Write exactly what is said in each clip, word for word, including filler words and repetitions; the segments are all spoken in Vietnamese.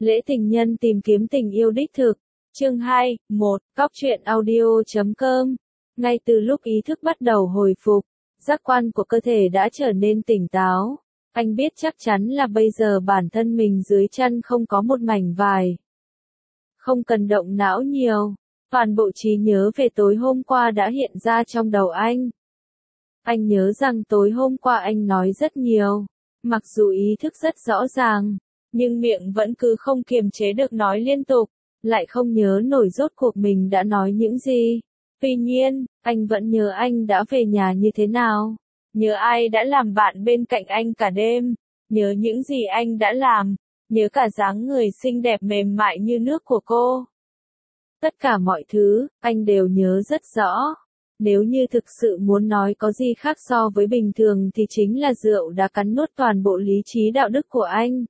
Lễ tình nhân tìm kiếm tình yêu đích thực. Chương hai, một, Cóc truyện audio chấm com. Ngay từ lúc ý thức bắt đầu hồi phục, giác quan của cơ thể đã trở nên tỉnh táo. Anh biết chắc chắn là bây giờ bản thân mình dưới chân không có một mảnh vải. Không cần động não nhiều, toàn bộ trí nhớ về tối hôm qua đã hiện ra trong đầu anh. Anh nhớ rằng tối hôm qua anh nói rất nhiều, mặc dù ý thức rất rõ ràng, nhưng miệng vẫn cứ không kiềm chế được nói liên tục, lại không nhớ nổi rốt cuộc mình đã nói những gì. Tuy nhiên, anh vẫn nhớ anh đã về nhà như thế nào, nhớ ai đã làm bạn bên cạnh anh cả đêm, nhớ những gì anh đã làm, nhớ cả dáng người xinh đẹp mềm mại như nước của cô. Tất cả mọi thứ, anh đều nhớ rất rõ. Nếu như thực sự muốn nói có gì khác so với bình thường thì chính là rượu đã cắn nuốt toàn bộ lý trí đạo đức của anh.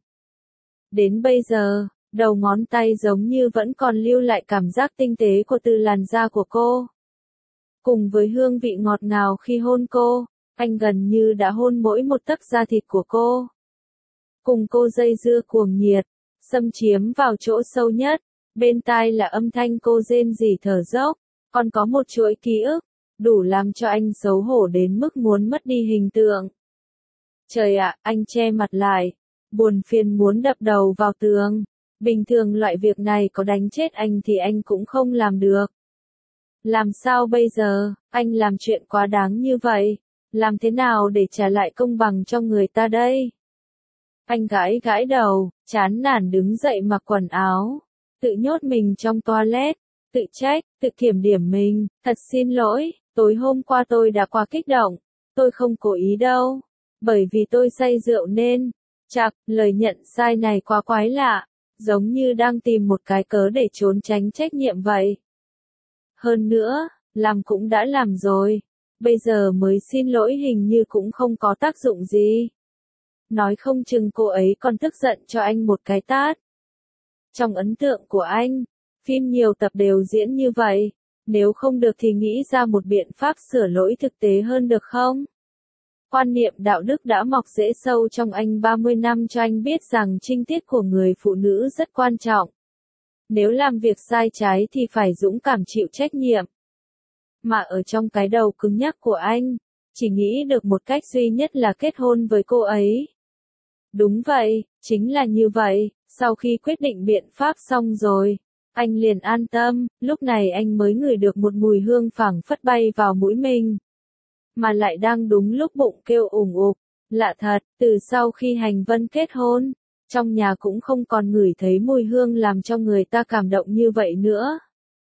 Đến bây giờ, đầu ngón tay giống như vẫn còn lưu lại cảm giác tinh tế của từ làn da của cô. Cùng với hương vị ngọt ngào khi hôn cô, anh gần như đã hôn mỗi một tấc da thịt của cô. Cùng cô dây dưa cuồng nhiệt, xâm chiếm vào chỗ sâu nhất, bên tai là âm thanh cô rên rỉ thở dốc, còn có một chuỗi ký ức, đủ làm cho anh xấu hổ đến mức muốn mất đi hình tượng. Trời ạ, anh che mặt lại, buồn phiền muốn đập đầu vào tường. Bình thường loại việc này có đánh chết anh thì anh cũng không làm được. Làm sao bây giờ, anh làm chuyện quá đáng như vậy, làm thế nào để trả lại công bằng cho người ta đây? Anh gãi gãi đầu, chán nản đứng dậy mặc quần áo, tự nhốt mình trong toilet, tự trách, tự kiểm điểm mình, thật xin lỗi, tối hôm qua tôi đã quá kích động, tôi không cố ý đâu, bởi vì tôi say rượu nên, chạc, lời nhận sai này quá quái lạ, giống như đang tìm một cái cớ để trốn tránh trách nhiệm vậy. Hơn nữa, làm cũng đã làm rồi, bây giờ mới xin lỗi hình như cũng không có tác dụng gì. Nói không chừng cô ấy còn tức giận cho anh một cái tát. Trong ấn tượng của anh, phim nhiều tập đều diễn như vậy, nếu không được thì nghĩ ra một biện pháp sửa lỗi thực tế hơn được không? Quan niệm đạo đức đã mọc rễ sâu trong anh ba mươi năm cho anh biết rằng trinh tiết của người phụ nữ rất quan trọng. Nếu làm việc sai trái thì phải dũng cảm chịu trách nhiệm. Mà ở trong cái đầu cứng nhắc của anh, chỉ nghĩ được một cách duy nhất là kết hôn với cô ấy. Đúng vậy, chính là như vậy, sau khi quyết định biện pháp xong rồi, anh liền an tâm, lúc này anh mới ngửi được một mùi hương phảng phất bay vào mũi mình. Mà lại đang đúng lúc bụng kêu ủng ục, lạ thật, từ sau khi Hành Vân kết hôn, trong nhà cũng không còn ngửi thấy mùi hương làm cho người ta cảm động như vậy nữa.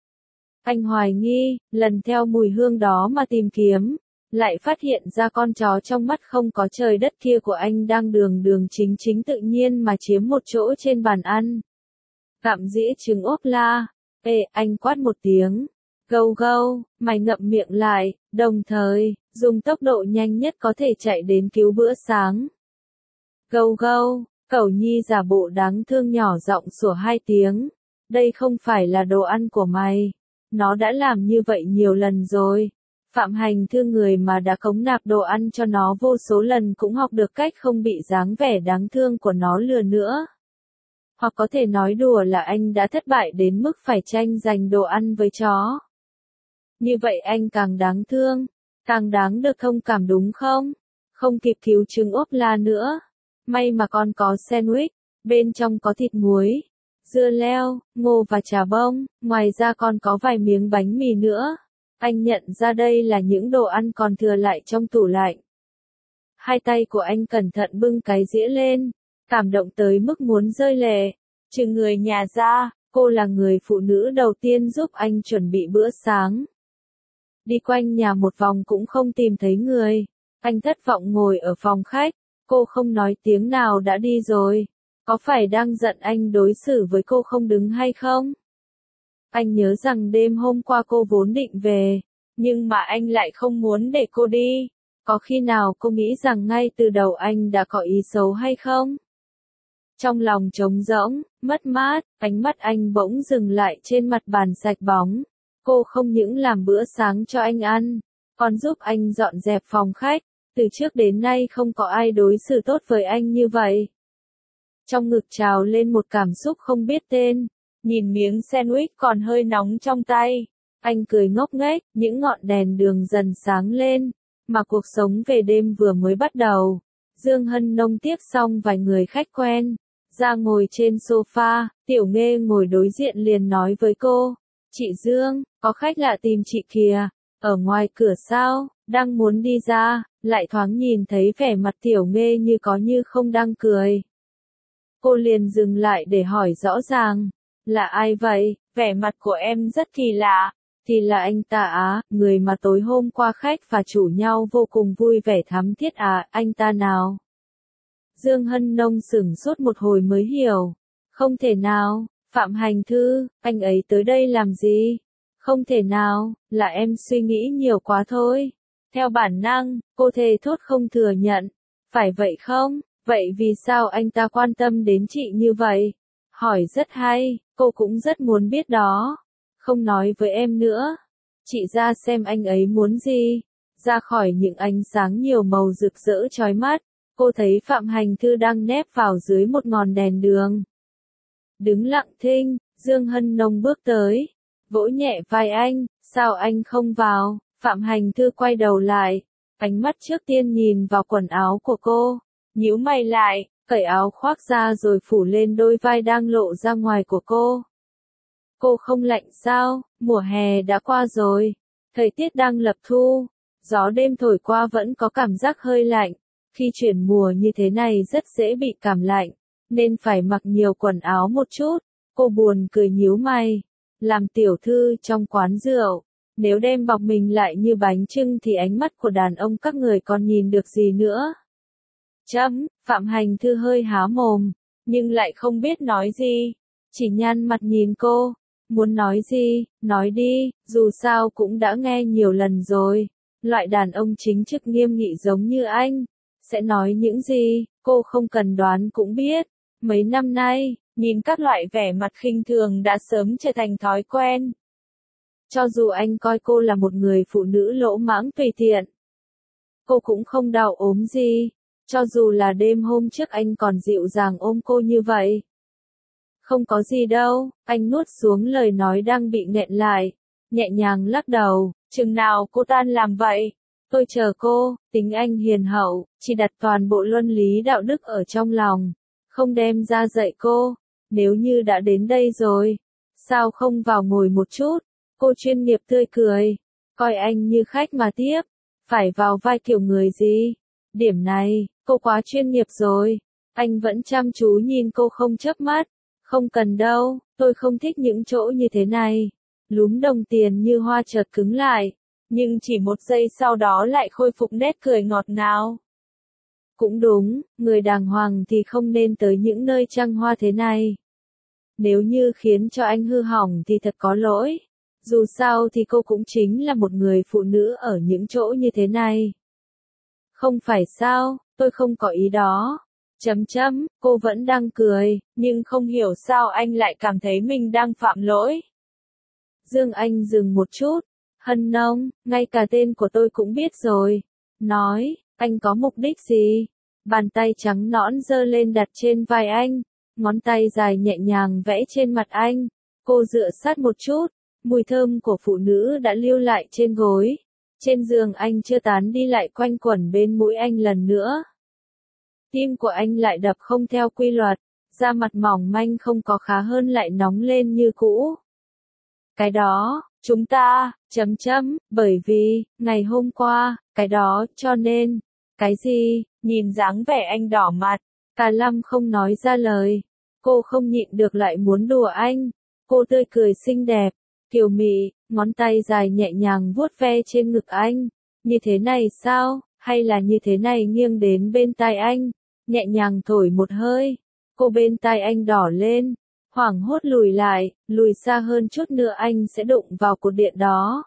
Anh hoài nghi, lần theo mùi hương đó mà tìm kiếm, lại phát hiện ra con chó trong mắt không có trời đất kia của anh đang đường đường chính chính tự nhiên mà chiếm một chỗ trên bàn ăn. Gặm dĩa trứng ốp la, ê, anh quát một tiếng, gâu gâu, mày ngậm miệng lại, đồng thời, dùng tốc độ nhanh nhất có thể chạy đến cứu bữa sáng. Gâu gâu, Cẩu Nhi giả bộ đáng thương nhỏ giọng sủa hai tiếng, đây không phải là đồ ăn của mày, nó đã làm như vậy nhiều lần rồi. Phạm Hành thương người mà đã cống nạp đồ ăn cho nó vô số lần cũng học được cách không bị dáng vẻ đáng thương của nó lừa nữa. Hoặc có thể nói đùa là anh đã thất bại đến mức phải tranh giành đồ ăn với chó. Như vậy anh càng đáng thương, càng đáng được thông cảm đúng không? Không kịp cứu trứng ốp la nữa. May mà còn có sandwich, bên trong có thịt muối, dưa leo, ngô và chả bông, ngoài ra còn có vài miếng bánh mì nữa. Anh nhận ra đây là những đồ ăn còn thừa lại trong tủ lạnh. Hai tay của anh cẩn thận bưng cái dĩa lên, cảm động tới mức muốn rơi lệ. Trừ người nhà ra, cô là người phụ nữ đầu tiên giúp anh chuẩn bị bữa sáng. Đi quanh nhà một vòng cũng không tìm thấy người. Anh thất vọng ngồi ở phòng khách, cô không nói tiếng nào đã đi rồi. Có phải đang giận anh đối xử với cô không đứng hay không? Anh nhớ rằng đêm hôm qua cô vốn định về, nhưng mà anh lại không muốn để cô đi. Có khi nào cô nghĩ rằng ngay từ đầu anh đã có ý xấu hay không? Trong lòng trống rỗng, mất mát, ánh mắt anh bỗng dừng lại trên mặt bàn sạch bóng. Cô không những làm bữa sáng cho anh ăn, còn giúp anh dọn dẹp phòng khách. Từ trước đến nay không có ai đối xử tốt với anh như vậy. trong ngực trào lên một cảm xúc không biết tên. Nhìn miếng sandwich còn hơi nóng trong tay, anh cười ngốc nghếch, những ngọn đèn đường dần sáng lên, mà cuộc sống về đêm vừa mới bắt đầu. Dương Hân Nông tiếp xong vài người khách quen, ra ngồi trên sofa, Tiểu Nghê ngồi đối diện liền nói với cô, chị Dương, có khách lạ tìm chị kìa, ở ngoài cửa sao, đang muốn đi ra, lại thoáng nhìn thấy vẻ mặt Tiểu Nghê như có như không đang cười. Cô liền dừng lại để hỏi rõ ràng, là ai vậy, vẻ mặt của em rất kỳ lạ. Thì là anh ta á, người mà tối hôm qua khách và chủ nhau vô cùng vui vẻ thắm thiết à, anh ta nào? Dương Hân Nông sửng sốt một hồi mới hiểu. Không thể nào, Phạm Hành Thư, anh ấy tới đây làm gì? Không thể nào, là em suy nghĩ nhiều quá thôi. Theo bản năng, cô thề thốt không thừa nhận. Phải vậy không? Vậy vì sao anh ta quan tâm đến chị như vậy? Hỏi rất hay, cô cũng rất muốn biết đó. Không nói với em nữa. Chị ra xem anh ấy muốn gì. Ra khỏi những ánh sáng nhiều màu rực rỡ chói mắt, cô thấy Phạm Hành Thư đang nép vào dưới một ngọn đèn đường. Đứng lặng thinh, Dương Hân Nông bước tới, vỗ nhẹ vai anh, sao anh không vào? Phạm Hành Thư quay đầu lại, ánh mắt trước tiên nhìn vào quần áo của cô, nhíu mày lại, cởi áo khoác ra rồi phủ lên đôi vai đang lộ ra ngoài của cô. Cô không lạnh sao, mùa hè đã qua rồi, thời tiết đang lập thu, gió đêm thổi qua vẫn có cảm giác hơi lạnh, khi chuyển mùa như thế này rất dễ bị cảm lạnh, nên phải mặc nhiều quần áo một chút. Cô buồn cười nhíu mày, làm tiểu thư trong quán rượu, nếu đem bọc mình lại như bánh chưng thì ánh mắt của đàn ông các người còn nhìn được gì nữa. Chấm, Phạm Hành Thư hơi há mồm, nhưng lại không biết nói gì, chỉ nhăn mặt nhìn cô. Muốn nói gì, nói đi, dù sao cũng đã nghe nhiều lần rồi. Loại đàn ông chính trực nghiêm nghị giống như anh, sẽ nói những gì, cô không cần đoán cũng biết. Mấy năm nay, nhìn các loại vẻ mặt khinh thường đã sớm trở thành thói quen. Cho dù anh coi cô là một người phụ nữ lỗ mãng tùy tiện, cô cũng không đau ốm gì. Cho dù là đêm hôm trước anh còn dịu dàng ôm cô như vậy. Không có gì đâu, anh nuốt xuống lời nói đang bị nghẹn lại, nhẹ nhàng lắc đầu, chừng nào cô tan làm vậy, tôi chờ cô. Tính anh hiền hậu, chỉ đặt toàn bộ luân lý đạo đức ở trong lòng, không đem ra dạy cô. Nếu như đã đến đây rồi, sao không vào ngồi một chút? Cô chuyên nghiệp tươi cười, coi anh như khách mà tiếp, phải vào vai kiểu người gì? Điểm này, cô quá chuyên nghiệp rồi. Anh vẫn chăm chú nhìn cô không chớp mắt. Không cần đâu, tôi không thích những chỗ như thế này. Lúm đồng tiền như hoa chợt cứng lại, nhưng chỉ một giây sau đó lại khôi phục nét cười ngọt ngào. Cũng đúng, người đàng hoàng thì không nên tới những nơi trăng hoa thế này. Nếu như khiến cho anh hư hỏng thì thật có lỗi. Dù sao thì cô cũng chính là một người phụ nữ ở những chỗ như thế này. Không phải sao, tôi không có ý đó. Chấm chấm, cô vẫn đang cười, nhưng không hiểu sao anh lại cảm thấy mình đang phạm lỗi. Dương Anh dừng một chút, Hân Nông, ngay cả tên của tôi cũng biết rồi. Nói, anh có mục đích gì? Bàn tay trắng nõn giơ lên đặt trên vai anh, ngón tay dài nhẹ nhàng vẽ trên mặt anh. Cô dựa sát một chút, mùi thơm của phụ nữ đã lưu lại trên gối. Trên giường anh chưa tán đi lại quanh quẩn bên mũi anh lần nữa. Tim của anh lại đập không theo quy luật, da mặt mỏng manh không có khá hơn lại nóng lên như cũ. Cái đó, chúng ta, chấm chấm, bởi vì, ngày hôm qua, cái đó, cho nên, cái gì, nhìn dáng vẻ anh đỏ mặt, cả Lâm không nói ra lời. Cô không nhịn được lại muốn đùa anh. Cô tươi cười xinh đẹp, kiều mị, ngón tay dài nhẹ nhàng vuốt ve trên ngực anh. Như thế này sao, hay là như thế này nghiêng đến bên tai anh, nhẹ nhàng thổi một hơi. Cô bên tai anh đỏ lên, hoảng hốt lùi lại, lùi xa hơn chút nữa anh sẽ đụng vào cột điện đó.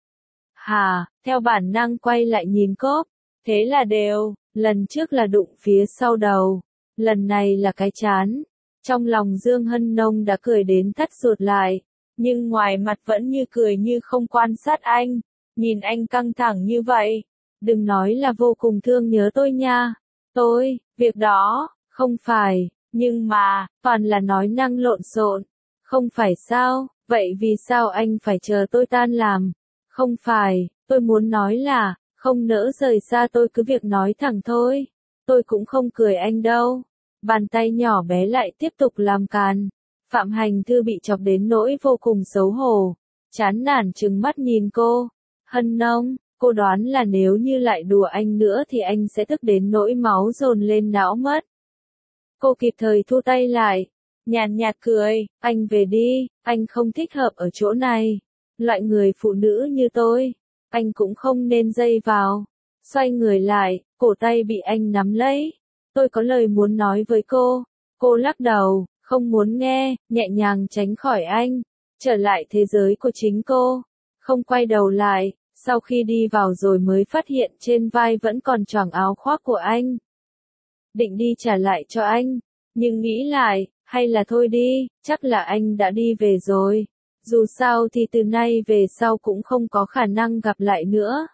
Hà, theo bản năng quay lại nhìn cốp, thế là đều, lần trước là đụng phía sau đầu, lần này là cái trán. Trong lòng Dương Hân Nông đã cười đến thắt ruột lại, nhưng ngoài mặt vẫn như cười như không quan sát anh, nhìn anh căng thẳng như vậy. Đừng nói là vô cùng thương nhớ tôi nha. Tôi, việc đó, không phải, Nhưng mà, toàn là nói năng lộn xộn. Không phải sao, vậy vì sao anh phải chờ tôi tan làm? Không phải, tôi muốn nói là, không nỡ rời xa tôi cứ việc nói thẳng thôi. Tôi cũng không cười anh đâu. Bàn tay nhỏ bé lại tiếp tục làm càn. Phạm Hành Thư bị chọc đến nỗi vô cùng xấu hổ. Chán nản trừng mắt nhìn cô. Hân Nông, cô đoán là nếu như lại đùa anh nữa thì anh sẽ tức đến nỗi máu dồn lên não mất. Cô kịp thời thu tay lại. Nhàn nhạt cười, anh về đi, anh không thích hợp ở chỗ này. Loại người phụ nữ như tôi, anh cũng không nên dây vào. Xoay người lại, cổ tay bị anh nắm lấy. Tôi có lời muốn nói với cô. Cô lắc đầu, không muốn nghe, nhẹ nhàng tránh khỏi anh. Trở lại thế giới của chính cô. Không quay đầu lại, sau khi đi vào rồi mới phát hiện trên vai vẫn còn choàng áo khoác của anh. Định đi trả lại cho anh, nhưng nghĩ lại, hay là thôi đi, chắc là anh đã đi về rồi. Dù sao thì từ nay về sau cũng không có khả năng gặp lại nữa.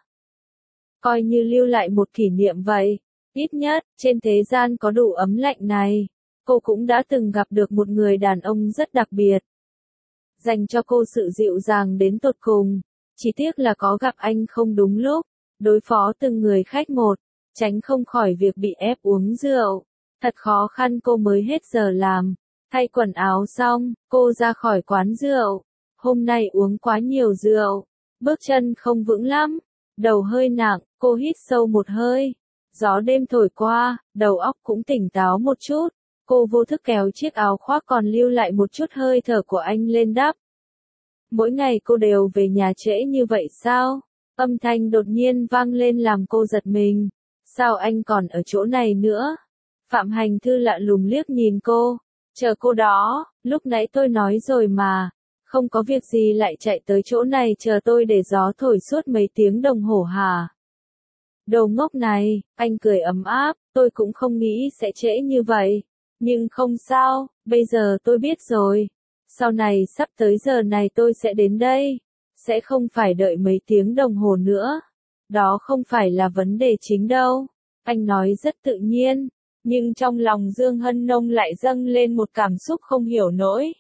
Coi như lưu lại một kỷ niệm vậy. Ít nhất, trên thế gian có đủ ấm lạnh này, cô cũng đã từng gặp được một người đàn ông rất đặc biệt. Dành cho cô sự dịu dàng đến tột cùng. Chỉ tiếc là có gặp anh không đúng lúc. Đối phó từng người khách một, tránh không khỏi việc bị ép uống rượu. Thật khó khăn cô mới hết giờ làm. Thay quần áo xong, cô ra khỏi quán rượu. Hôm nay uống quá nhiều rượu. Bước chân không vững lắm. Đầu hơi nặng, cô hít sâu một hơi. Gió đêm thổi qua, đầu óc cũng tỉnh táo một chút. Cô vô thức kéo chiếc áo khoác còn lưu lại một chút hơi thở của anh lên đắp. Mỗi ngày cô đều về nhà trễ như vậy sao? Âm thanh đột nhiên vang lên làm cô giật mình. Sao anh còn ở chỗ này nữa? Phạm Hành Thư lạ lùng liếc nhìn cô. Chờ cô đó, lúc nãy tôi nói rồi mà. Không có việc gì lại chạy tới chỗ này chờ tôi để gió thổi suốt mấy tiếng đồng hồ hả? Đồ ngốc này, anh cười ấm áp, tôi cũng không nghĩ sẽ trễ như vậy. Nhưng không sao, bây giờ tôi biết rồi. Sau này sắp tới giờ này tôi sẽ đến đây. Sẽ không phải đợi mấy tiếng đồng hồ nữa. Đó không phải là vấn đề chính đâu. Anh nói rất tự nhiên. Nhưng trong lòng Dương Hân Nông lại dâng lên một cảm xúc không hiểu nổi.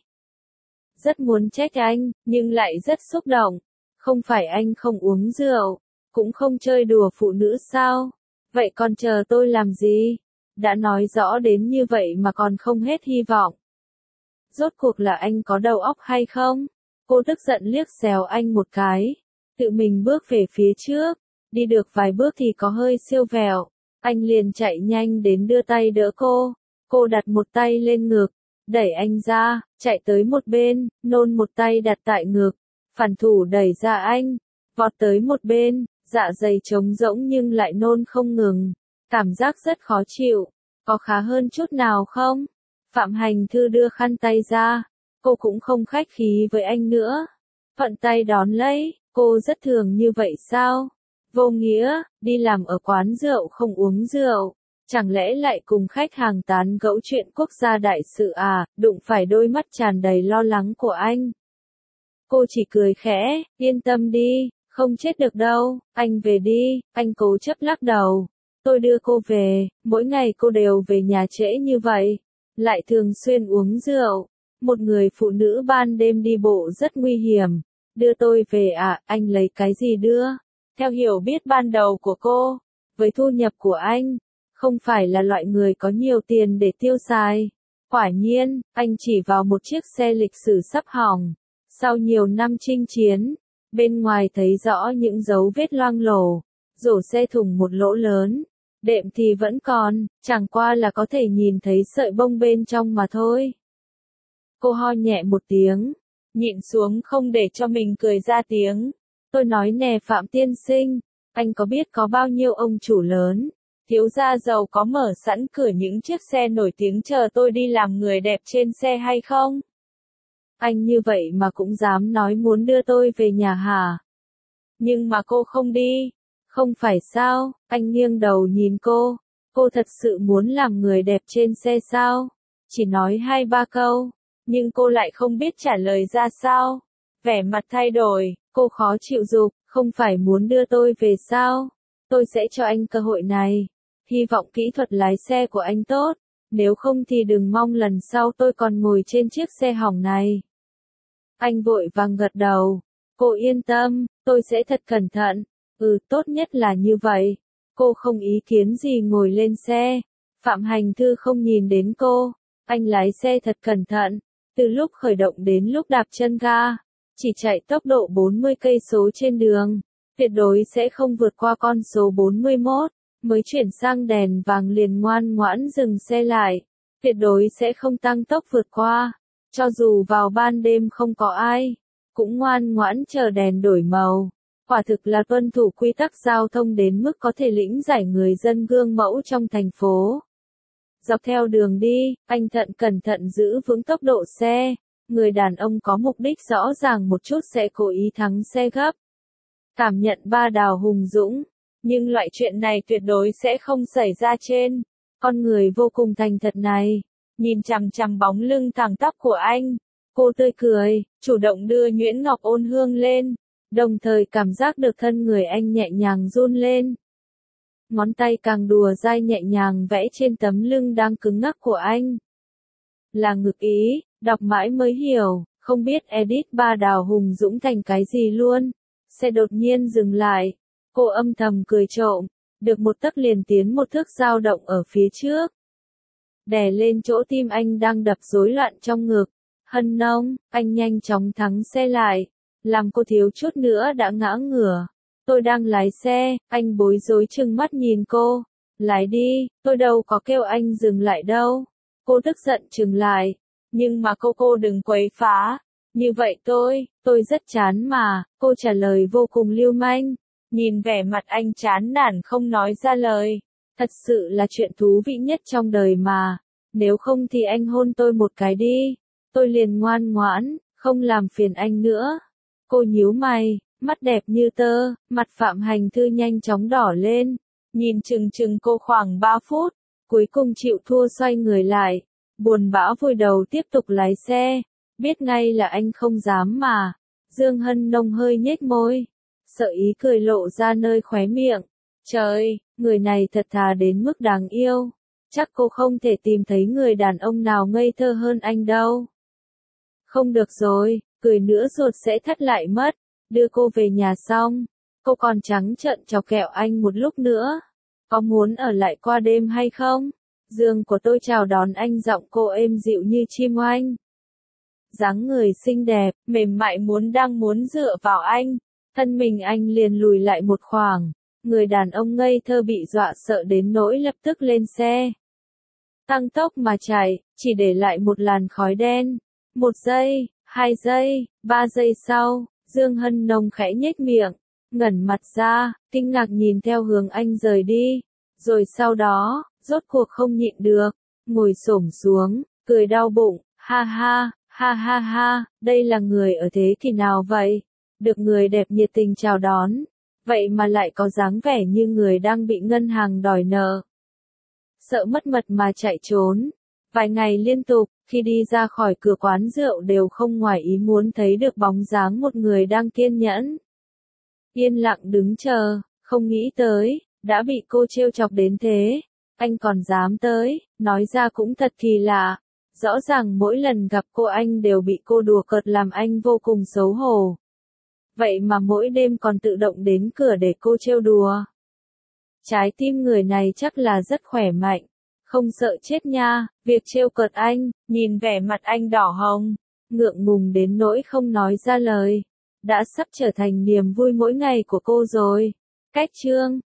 Rất muốn trách anh, nhưng lại rất xúc động. Không phải anh không uống rượu, cũng không chơi đùa phụ nữ sao? Vậy còn chờ tôi làm gì? Đã nói rõ đến như vậy mà còn không hết hy vọng. Rốt cuộc là anh có đầu óc hay không? Cô tức giận liếc xéo anh một cái. Tự mình bước về phía trước. Đi được vài bước thì có hơi siêu vẹo. Anh liền chạy nhanh đến đưa tay đỡ cô. Cô đặt một tay lên ngực. Đẩy anh ra, chạy tới một bên, nôn một tay đặt tại ngực. Phản thủ đẩy ra anh. Vọt tới một bên, dạ dày trống rỗng nhưng lại nôn không ngừng. Cảm giác rất khó chịu. Có khá hơn chút nào không? Phạm Hành Thư đưa khăn tay ra. Cô cũng không khách khí với anh nữa. Thuận tay đón lấy. Cô rất thường như vậy sao? Vô nghĩa, đi làm ở quán rượu không uống rượu. Chẳng lẽ lại cùng khách hàng tán gẫu chuyện quốc gia đại sự à? Đụng phải đôi mắt tràn đầy lo lắng của anh. Cô chỉ cười khẽ, yên tâm đi, không chết được đâu, anh về đi, anh cố chấp lắc đầu. Tôi đưa cô về, mỗi ngày cô đều về nhà trễ như vậy, lại thường xuyên uống rượu. Một người phụ nữ ban đêm đi bộ rất nguy hiểm. Đưa tôi về à, anh lấy cái gì đưa? Theo hiểu biết ban đầu của cô, với thu nhập của anh, không phải là loại người có nhiều tiền để tiêu xài. Quả nhiên, anh chỉ vào một chiếc xe lịch sử sắp hỏng. Sau nhiều năm chinh chiến, bên ngoài thấy rõ những dấu vết loang lổ, rổ xe thủng một lỗ lớn. Đệm thì vẫn còn, chẳng qua là có thể nhìn thấy sợi bông bên trong mà thôi. Cô ho nhẹ một tiếng, nhịn xuống không để cho mình cười ra tiếng. Tôi nói nè Phạm tiên sinh, anh có biết có bao nhiêu ông chủ lớn, thiếu gia giàu có mở sẵn cửa những chiếc xe nổi tiếng chờ tôi đi làm người đẹp trên xe hay không? Anh như vậy mà cũng dám nói muốn đưa tôi về nhà hả? Nhưng mà cô không đi. Không phải sao? Anh nghiêng đầu nhìn cô. Cô thật sự muốn làm người đẹp trên xe sao? Chỉ nói hai ba câu, nhưng cô lại không biết trả lời ra sao. Vẻ mặt thay đổi, cô khó chịu giục, không phải muốn đưa tôi về sao? Tôi sẽ cho anh cơ hội này. Hy vọng kỹ thuật lái xe của anh tốt. nếu không thì đừng mong lần sau tôi còn ngồi trên chiếc xe hỏng này. Anh vội vàng gật đầu, cô yên tâm, tôi sẽ thật cẩn thận, ừ tốt nhất là như vậy. Cô không ý kiến gì ngồi lên xe, Phạm Hành Thư không nhìn đến cô, anh lái xe thật cẩn thận, từ lúc khởi động đến lúc đạp chân ga, chỉ chạy tốc độ bốn mươi cây số trên đường, tuyệt đối sẽ không vượt qua con số bốn mươi mốt, mới chuyển sang đèn vàng liền ngoan ngoãn dừng xe lại, tuyệt đối sẽ không tăng tốc vượt qua, cho dù vào ban đêm không có ai, cũng ngoan ngoãn chờ đèn đổi màu. Quả thực là tuân thủ quy tắc giao thông đến mức có thể lĩnh giải người dân gương mẫu trong thành phố. Dọc theo đường đi, anh thận cẩn thận giữ vững tốc độ xe, người đàn ông có mục đích rõ ràng một chút sẽ cố ý thắng xe gấp. Cảm nhận ba đào hùng dũng, nhưng loại chuyện này tuyệt đối sẽ không xảy ra trên con người vô cùng thành thật này. Nhìn chằm chằm bóng lưng thẳng tắp của anh, cô tươi cười, chủ động đưa nhuyễn ngọc ôn hương lên, đồng thời cảm giác được thân người anh nhẹ nhàng run lên. Ngón tay càng đùa dai nhẹ nhàng vẽ trên tấm lưng đang cứng ngắc của anh. Là ngực ý, đọc mãi mới hiểu, không biết edit ba đào hùng dũng thành cái gì luôn. Xe đột nhiên dừng lại, cô âm thầm cười trộm, được một tấc liền tiến một thước dao động ở phía trước. Đè lên chỗ tim anh đang đập rối loạn trong ngực. Hân nông, anh nhanh chóng thắng xe lại, làm cô thiếu chút nữa đã ngã ngửa. Tôi đang lái xe, anh bối rối trừng mắt nhìn cô. Lái đi, tôi đâu có kêu anh dừng lại đâu. Cô tức giận trừng lại, nhưng mà cô cô đừng quấy phá. Như vậy tôi, tôi rất chán mà, cô trả lời vô cùng lưu manh. Nhìn vẻ mặt anh chán nản không nói ra lời. Thật sự là chuyện thú vị nhất trong đời mà. Nếu không thì anh hôn tôi một cái đi. Tôi liền ngoan ngoãn, không làm phiền anh nữa. Cô nhíu mày, mắt đẹp như tơ, mặt Phạm Hành Thư nhanh chóng đỏ lên. Nhìn chừng chừng cô khoảng ba phút, cuối cùng chịu thua xoay người lại. Buồn bã vùi đầu tiếp tục lái xe. Biết ngay là anh không dám mà. Dương Hân Nông hơi nhếch môi. Sợ ý cười lộ ra nơi khóe miệng. Trời, người này thật thà đến mức đáng yêu. Chắc cô không thể tìm thấy người đàn ông nào ngây thơ hơn anh đâu. Không được rồi, cười nữa ruột sẽ thắt lại mất. Đưa cô về nhà xong, cô còn trắng trợn chọc kẹo anh một lúc nữa. Có muốn ở lại qua đêm hay không? Giường của tôi chào đón anh, giọng cô êm dịu như chim oanh. Dáng người xinh đẹp, mềm mại muốn đang muốn dựa vào anh. Thân mình anh liền lùi lại một khoảng. Người đàn ông ngây thơ bị dọa sợ đến nỗi lập tức lên xe. Tăng tốc mà chạy, chỉ để lại một làn khói đen. Một giây, hai giây, ba giây sau, Dương Hân Nông khẽ nhếch miệng, ngẩng mặt ra, kinh ngạc nhìn theo hướng anh rời đi. Rồi sau đó, rốt cuộc không nhịn được, ngồi xổm xuống, cười đau bụng, ha ha, ha ha ha, đây là người ở thế kỷ nào vậy? Được người đẹp nhiệt tình chào đón, vậy mà lại có dáng vẻ như người đang bị ngân hàng đòi nợ. Sợ mất mật mà chạy trốn. Vài ngày liên tục, khi đi ra khỏi cửa quán rượu đều không ngoài ý muốn thấy được bóng dáng một người đang kiên nhẫn. Yên lặng đứng chờ, không nghĩ tới, đã bị cô trêu chọc đến thế. Anh còn dám tới, nói ra cũng thật kỳ lạ. Rõ ràng mỗi lần gặp cô anh đều bị cô đùa cợt làm anh vô cùng xấu hổ. Vậy mà mỗi đêm còn tự động đến cửa để cô trêu đùa. Trái tim người này chắc là rất khỏe mạnh. Không sợ chết nha, việc trêu cợt anh, nhìn vẻ mặt anh đỏ hồng, ngượng ngùng đến nỗi không nói ra lời. Đã sắp trở thành niềm vui mỗi ngày của cô rồi. Cách chương